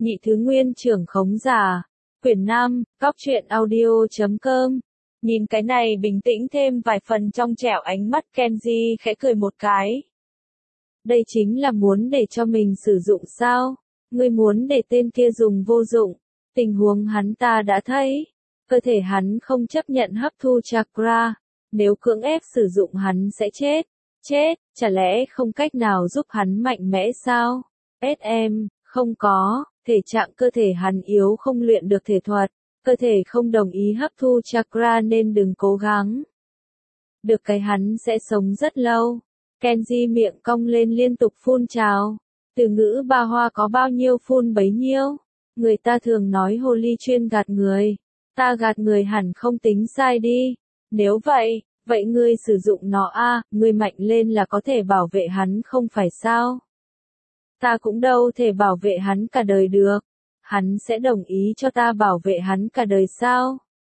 Nhị thứ nguyên trưởng khống giả. Quyển 5, góc truyện audio.com. Nhìn cái này bình tĩnh thêm vài phần trong trẻo ánh mắt Kenji khẽ cười một cái. Đây chính là muốn để cho mình sử dụng sao? Ngươi muốn để tên kia dùng vô dụng. Tình huống hắn ta đã thấy. Cơ thể hắn không chấp nhận hấp thu chakra. Nếu cưỡng ép sử dụng hắn sẽ chết. Chết, chả lẽ không cách nào giúp hắn mạnh mẽ sao? SM, không có, thể trạng cơ thể hắn yếu không luyện được thể thuật. Cơ thể không đồng ý hấp thu chakra nên đừng cố gắng. Được cái hắn sẽ sống rất lâu. Kenji miệng cong lên liên tục phun trào. Từ ngữ ba hoa có bao nhiêu phun bấy nhiêu. Người ta thường nói hồ ly chuyên gạt người. Ta gạt người hẳn không tính sai đi. Nếu vậy, vậy ngươi sử dụng nó ngươi mạnh lên là có thể bảo vệ hắn không phải sao? Ta cũng đâu thể bảo vệ hắn cả đời được. Hắn sẽ đồng ý cho ta bảo vệ hắn cả đời sao?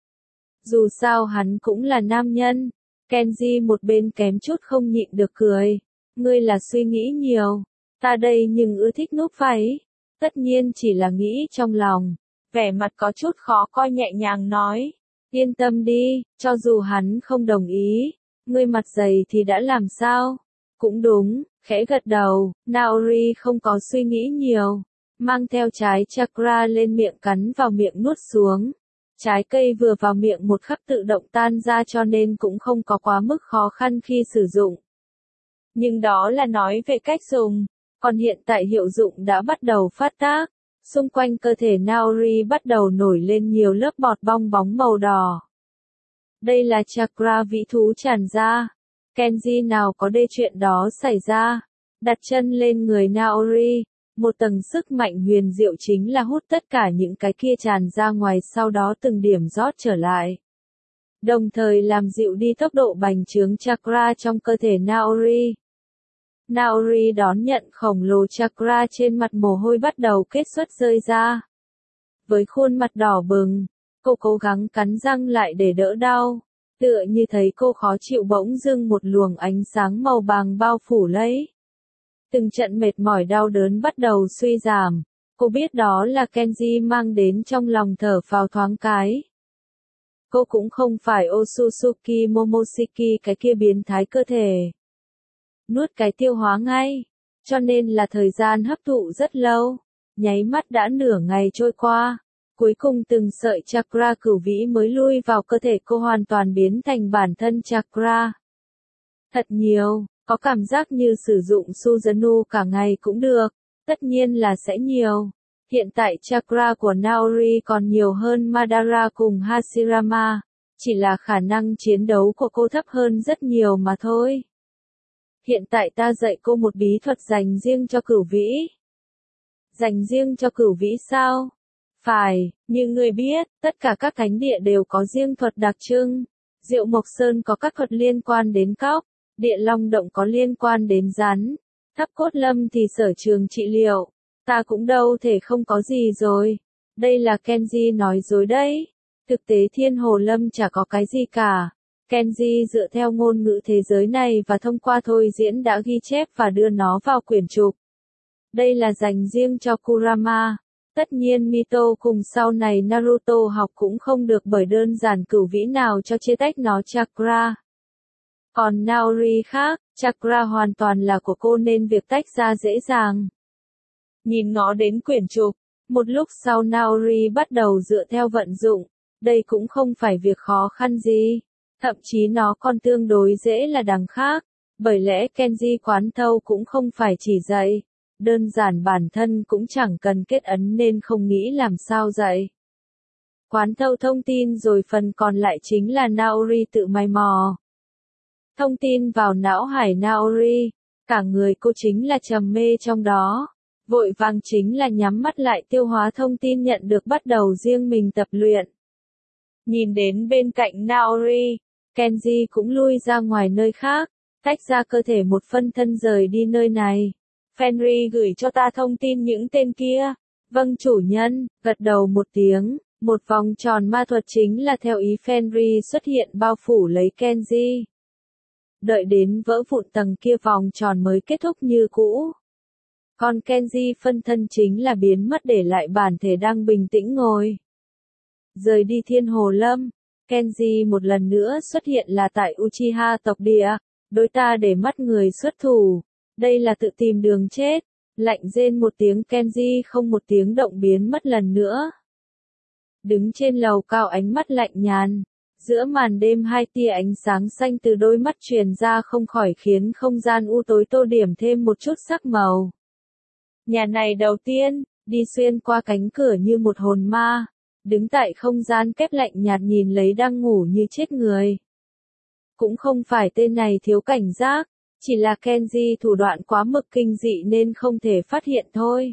Dù sao hắn cũng là nam nhân. Kenji một bên kém chút không nhịn được cười. Ngươi là suy nghĩ nhiều. Ta đây nhưng ưa thích núp váy. Tất nhiên chỉ là nghĩ trong lòng. Vẻ mặt có chút khó coi nhẹ nhàng nói. Yên tâm đi, cho dù hắn không đồng ý. Ngươi mặt dày thì đã làm sao? Cũng đúng, khẽ gật đầu. Naori không có suy nghĩ nhiều. Mang theo trái chakra lên miệng cắn vào miệng nuốt xuống. Trái cây vừa vào miệng một khắc tự động tan ra cho nên cũng không có quá mức khó khăn khi sử dụng. Nhưng đó là nói về cách dùng. Còn hiện tại hiệu dụng đã bắt đầu phát tác. Xung quanh cơ thể Naori bắt đầu nổi lên nhiều lớp bọt bong bóng màu đỏ. Đây là chakra vĩ thú tràn ra. Kenji nào có đê chuyện đó xảy ra. Đặt chân lên người Naori. Một tầng sức mạnh huyền diệu chính là hút tất cả những cái kia tràn ra ngoài sau đó từng điểm rót trở lại. Đồng thời làm dịu đi tốc độ bành trướng chakra trong cơ thể Naori. Naori đón nhận khổng lồ chakra trên mặt mồ hôi bắt đầu kết xuất rơi ra. Với khuôn mặt đỏ bừng, cô cố gắng cắn răng lại để đỡ đau. Tựa như thấy cô khó chịu bỗng dưng một luồng ánh sáng màu vàng bao phủ lấy. Từng trận mệt mỏi đau đớn bắt đầu suy giảm. Cô biết đó là Kenji mang đến trong lòng thở phào thoáng cái. Cô cũng không phải Otsutsuki Momoshiki cái kia biến thái cơ thể. Nuốt cái tiêu hóa ngay. Cho nên là thời gian hấp thụ rất lâu. Nháy mắt đã nửa ngày trôi qua. Cuối cùng từng sợi chakra cửu vĩ mới lui vào cơ thể cô hoàn toàn biến thành bản thân chakra. Thật nhiều, có cảm giác như sử dụng Suzanu cả ngày cũng được. Tất nhiên là sẽ nhiều. Hiện tại chakra của Naori còn nhiều hơn Madara cùng Hashirama. Chỉ là khả năng chiến đấu của cô thấp hơn rất nhiều mà thôi. Hiện tại ta dạy cô một bí thuật dành riêng cho cửu vĩ. Dành riêng cho cửu vĩ sao? Phải, như người biết, tất cả các thánh địa đều có riêng thuật đặc trưng. Diệu Mộc Sơn có các thuật liên quan đến cóc, Địa Long Động có liên quan đến rắn, Tháp Cốt Lâm thì sở trường trị liệu. Ta cũng đâu thể không có gì rồi. Đây là Kenji nói dối đấy. Thực tế Thiên Hồ Lâm chả có cái gì cả. Kenji dựa theo ngôn ngữ thế giới này và thông qua thôi diễn đã ghi chép và đưa nó vào quyển trục. Đây là dành riêng cho Kurama. Tất nhiên Mito cùng sau này Naruto học cũng không được bởi đơn giản cửu vĩ nào cho chia tách nó chakra. Còn Naori khác, chakra hoàn toàn là của cô nên việc tách ra dễ dàng. Nhìn ngó đến quyển trục, một lúc sau Naori bắt đầu dựa theo vận dụng. Đây cũng không phải việc khó khăn gì. Thậm chí nó còn tương đối dễ là đằng khác. Bởi lẽ Kenji quán thâu cũng không phải chỉ dạy. Đơn giản bản thân cũng chẳng cần kết ấn nên không nghĩ làm sao dạy. Quán thâu thông tin rồi phần còn lại chính là Naori tự mày mò. Thông tin vào não hải Naori. Cả người cô chính là trầm mê trong đó. Vội vàng chính là nhắm mắt lại tiêu hóa thông tin nhận được bắt đầu riêng mình tập luyện. Nhìn đến bên cạnh Naori, Kenji cũng lui ra ngoài nơi khác, tách ra cơ thể một phân thân rời đi nơi này. Fenry gửi cho ta thông tin những tên kia. Vâng chủ nhân, gật đầu một tiếng, một vòng tròn ma thuật chính là theo ý Fenry xuất hiện bao phủ lấy Kenji. Đợi đến vỡ vụn tầng kia vòng tròn mới kết thúc như cũ. Còn Kenji phân thân chính là biến mất để lại bản thể đang bình tĩnh ngồi. Rời đi Thiên Hồ Lâm, Kenji một lần nữa xuất hiện là tại Uchiha tộc địa, đối ta để mắt người xuất thủ. Đây là tự tìm đường chết. Lạnh rên một tiếng, Kenji không một tiếng động biến mất lần nữa. Đứng trên lầu cao, ánh mắt lạnh nhàn. Giữa màn đêm hai tia ánh sáng xanh từ đôi mắt truyền ra không khỏi khiến không gian u tối tô điểm thêm một chút sắc màu. Nhà này đầu tiên, đi xuyên qua cánh cửa như một hồn ma, đứng tại không gian kép lạnh nhạt nhìn lấy đang ngủ như chết người. Cũng không phải tên này thiếu cảnh giác, chỉ là Kenji thủ đoạn quá mực kinh dị nên không thể phát hiện thôi.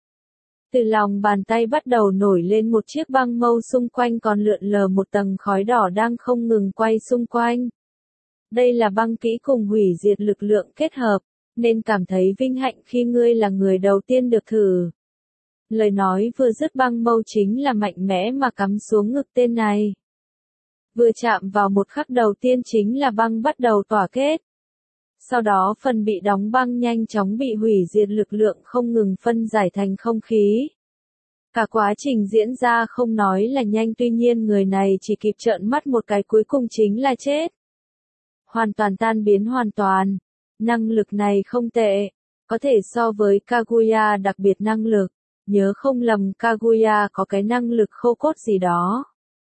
Từ lòng bàn tay bắt đầu nổi lên một chiếc băng mâu, xung quanh còn lượn lờ một tầng khói đỏ đang không ngừng quay xung quanh. Đây là băng kỹ cùng hủy diệt lực lượng kết hợp, nên cảm thấy vinh hạnh khi ngươi là người đầu tiên được thử. Lời nói vừa dứt, băng mâu chính là mạnh mẽ mà cắm xuống ngực tên này. Vừa chạm vào một khắc đầu tiên chính là băng bắt đầu tỏa kết. Sau đó phần bị đóng băng nhanh chóng bị hủy diệt lực lượng không ngừng phân giải thành không khí. Cả quá trình diễn ra không nói là nhanh, tuy nhiên người này chỉ kịp trợn mắt một cái cuối cùng chính là chết. Hoàn toàn tan biến hoàn toàn. Năng lực này không tệ. Có thể so với Kaguya đặc biệt năng lực. Nhớ không lầm Kaguya có cái năng lực khô cốt gì đó.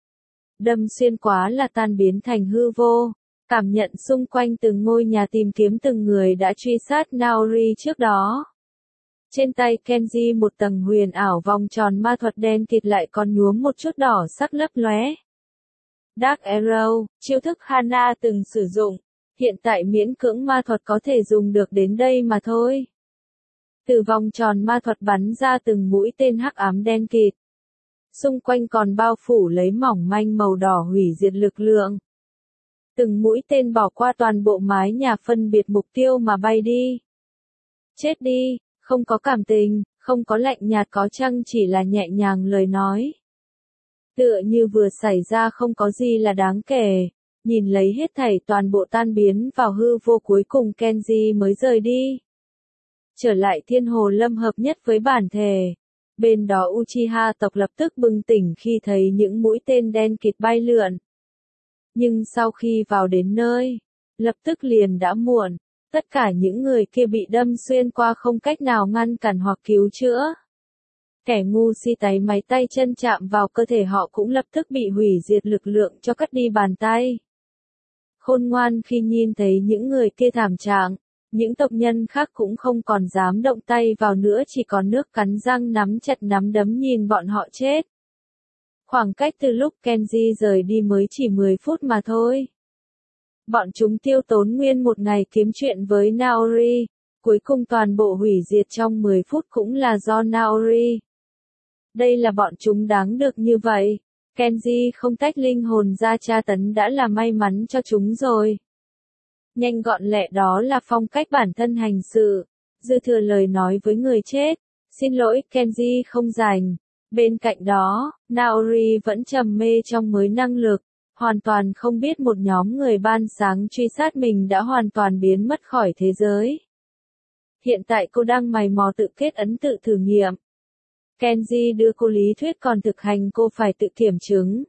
Đâm xuyên quá là tan biến thành hư vô. Cảm nhận xung quanh từng ngôi nhà, tìm kiếm từng người đã truy sát Naori trước đó. Trên tay Kenji một tầng huyền ảo vòng tròn ma thuật đen kịt lại còn nhuốm một chút đỏ sắc lấp lóe. Dark Arrow, chiêu thức Hana từng sử dụng, hiện tại miễn cưỡng ma thuật có thể dùng được đến đây mà thôi. Từ vòng tròn ma thuật bắn ra từng mũi tên hắc ám đen kịt. Xung quanh còn bao phủ lấy mỏng manh màu đỏ hủy diệt lực lượng. Từng mũi tên bỏ qua toàn bộ mái nhà, phân biệt mục tiêu mà bay đi. Chết đi, không có cảm tình, không có lạnh nhạt, có chăng chỉ là nhẹ nhàng lời nói. Tựa như vừa xảy ra không có gì là đáng kể, nhìn lấy hết thảy toàn bộ tan biến vào hư vô, cuối cùng Kenji mới rời đi. Trở lại Thiên Hồ Lâm hợp nhất với bản thể. Bên đó Uchiha tộc lập tức bừng tỉnh khi thấy những mũi tên đen kịt bay lượn. Nhưng sau khi vào đến nơi, lập tức liền đã muộn, tất cả những người kia bị đâm xuyên qua không cách nào ngăn cản hoặc cứu chữa. Kẻ ngu si táy máy tay chân chạm vào cơ thể họ cũng lập tức bị hủy diệt lực lượng cho cắt đi bàn tay. Khôn ngoan khi nhìn thấy những người kia thảm trạng, những tộc nhân khác cũng không còn dám động tay vào nữa, chỉ còn nước cắn răng nắm chặt nắm đấm nhìn bọn họ chết. Khoảng cách từ lúc Kenji rời đi mới chỉ 10 phút mà thôi. Bọn chúng tiêu tốn nguyên một ngày kiếm chuyện với Naori, cuối cùng toàn bộ hủy diệt trong 10 phút cũng là do Naori. Đây là bọn chúng đáng được như vậy. Kenji không tách linh hồn ra tra tấn đã là may mắn cho chúng rồi. Nhanh gọn lẹ đó là phong cách bản thân hành sự. Dư thừa lời nói với người chết. Xin lỗi, Kenji không rảnh. Bên cạnh đó, Naori vẫn trầm mê trong mới năng lực, hoàn toàn không biết một nhóm người ban sáng truy sát mình đã hoàn toàn biến mất khỏi thế giới. Hiện tại cô đang mày mò tự kết ấn, tự thử nghiệm. Kenji đưa cô lý thuyết, còn thực hành cô phải tự kiểm chứng.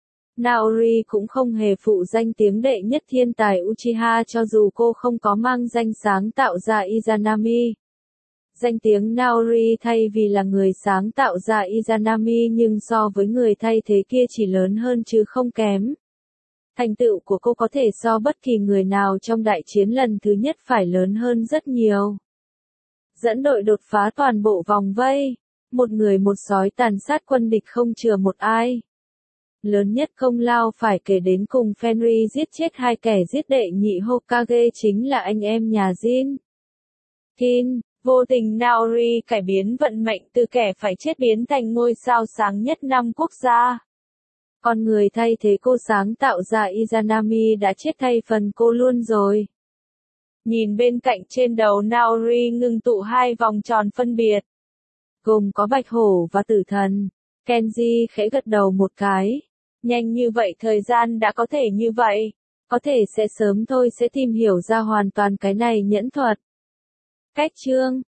Naori cũng không hề phụ danh tiếng đệ nhất thiên tài Uchiha, cho dù cô không có mang danh sáng tạo ra Izanami. Danh tiếng Naori thay vì là người sáng tạo ra Izanami nhưng so với người thay thế kia chỉ lớn hơn chứ không kém. Thành tựu của cô có thể so bất kỳ người nào trong đại chiến lần thứ nhất phải lớn hơn rất nhiều. Dẫn đội đột phá toàn bộ vòng vây, một người một sói tàn sát quân địch không chừa một ai. Lớn nhất công lao phải kể đến cùng Fenrir giết chết hai kẻ giết đệ nhị Hokage, chính là anh em nhà Jin. Kin, vô tình Naori cải biến vận mệnh từ kẻ phải chết biến thành ngôi sao sáng nhất năm quốc gia. Còn người thay thế cô sáng tạo ra Izanami đã chết thay phần cô luôn rồi. Nhìn bên cạnh trên đầu Naori ngưng tụ hai vòng tròn phân biệt, gồm có bạch hổ và tử thần. Kenji khẽ gật đầu một cái. Nhanh như vậy, thời gian đã có thể như vậy. Có thể sẽ sớm thôi, sẽ tìm hiểu ra hoàn toàn cái này nhẫn thuật. Cách chương